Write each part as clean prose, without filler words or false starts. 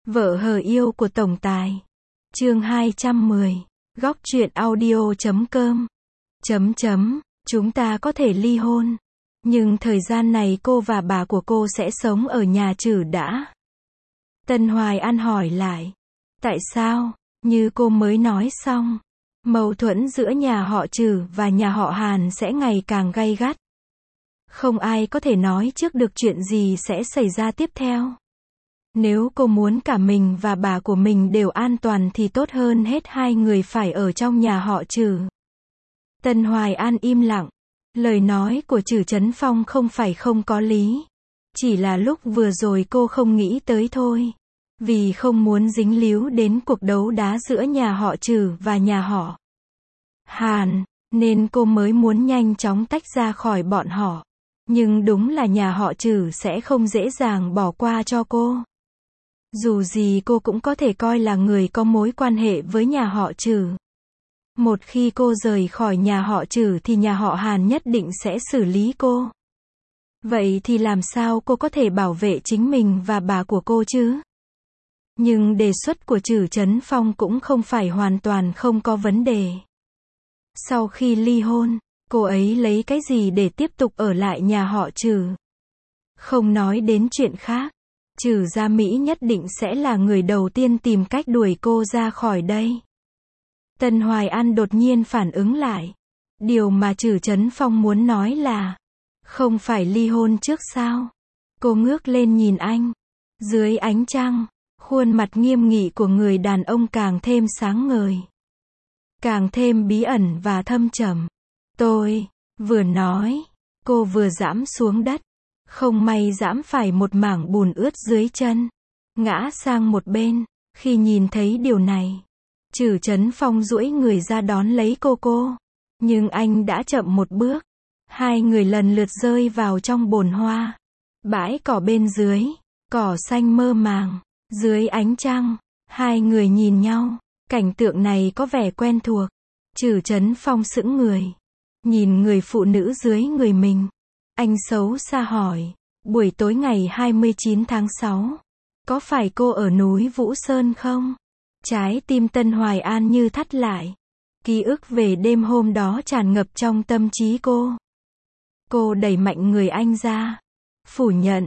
Vợ hờ yêu của tổng tài. Chương 210. Góc truyện audio.com. Chúng ta có thể ly hôn. Nhưng thời gian này cô và bà của cô sẽ sống ở nhà Trử đã. Tân Hoài An hỏi lại. Tại sao? Như cô mới nói xong. Mâu thuẫn giữa nhà họ Trử và nhà họ Hàn sẽ ngày càng gay gắt. Không ai có thể nói trước được chuyện gì sẽ xảy ra tiếp theo. Nếu cô muốn cả mình và bà của mình đều an toàn thì tốt hơn hết hai người phải ở trong nhà họ Trử. Tân Hoài An im lặng. Lời nói của Trử Chấn Phong không phải không có lý. Chỉ là lúc vừa rồi cô không nghĩ tới thôi. Vì không muốn dính líu đến cuộc đấu đá giữa nhà họ Trử và nhà họ Hàn, nên cô mới muốn nhanh chóng tách ra khỏi bọn họ. Nhưng đúng là nhà họ Trử sẽ không dễ dàng bỏ qua cho cô. Dù gì cô cũng có thể coi là người có mối quan hệ với nhà họ Trử. Một khi cô rời khỏi nhà họ Trử thì nhà họ Hàn nhất định sẽ xử lý cô. Vậy thì làm sao cô có thể bảo vệ chính mình và bà của cô chứ? Nhưng đề xuất của Trử Chấn Phong cũng không phải hoàn toàn không có vấn đề. Sau khi ly hôn, cô ấy lấy cái gì để tiếp tục ở lại nhà họ Trử? Không nói đến chuyện khác, Trử Gia Mỹ nhất định sẽ là người đầu tiên tìm cách đuổi cô ra khỏi đây. Tân Hoài An đột nhiên phản ứng lại. Điều mà Trử Chấn Phong muốn nói là, không phải ly hôn trước sao? Cô ngước lên nhìn anh. Dưới ánh trăng, khuôn mặt nghiêm nghị của người đàn ông càng thêm sáng ngời. Càng thêm bí ẩn và thâm trầm. Tôi, vừa nói, cô vừa giẫm xuống đất. Không may giẫm phải một mảng bùn ướt dưới chân. Ngã sang một bên. Khi nhìn thấy điều này, Trử Chấn Phong duỗi người ra đón lấy cô. Nhưng anh đã chậm một bước. Hai người lần lượt rơi vào trong bồn hoa. Bãi cỏ bên dưới, cỏ xanh mơ màng. Dưới ánh trăng, hai người nhìn nhau. Cảnh tượng này có vẻ quen thuộc. Trử Chấn Phong sững người. Nhìn người phụ nữ dưới người mình. Anh xấu xa hỏi. Buổi tối ngày 29 tháng 6. Có phải cô ở núi Vũ Sơn không? Trái tim Tân Hoài An như thắt lại. Ký ức về đêm hôm đó tràn ngập trong tâm trí cô. Cô đẩy mạnh người anh ra. Phủ nhận.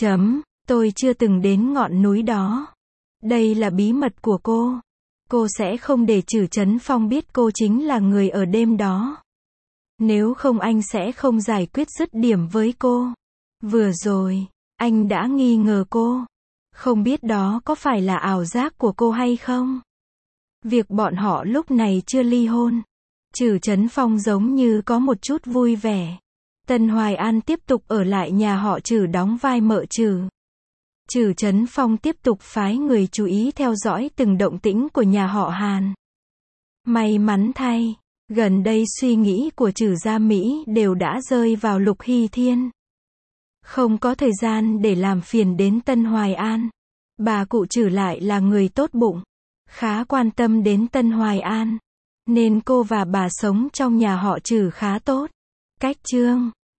Tôi chưa từng đến ngọn núi đó. Đây là bí mật của cô. Cô sẽ không để Trử Chấn Phong biết cô chính là người ở đêm đó. Nếu không anh sẽ không giải quyết dứt điểm với cô. Vừa rồi, anh đã nghi ngờ cô. Không biết đó có phải là ảo giác của cô hay không? Việc bọn họ lúc này chưa ly hôn. Trử Chấn Phong giống như có một chút vui vẻ. Tân Hoài An tiếp tục ở lại nhà họ Trử đóng vai mợ Trử. Trử Chấn Phong tiếp tục phái người chú ý theo dõi từng động tĩnh của nhà họ Hàn. May mắn thay, gần đây suy nghĩ của Trử Gia Mỹ đều đã rơi vào Lục Hy Thiên. Không có thời gian để làm phiền đến Tân Hoài An. Bà cụ Trử lại là người tốt bụng, khá quan tâm đến Tân Hoài An, nên cô và bà sống trong nhà họ Trử khá tốt. Cách chương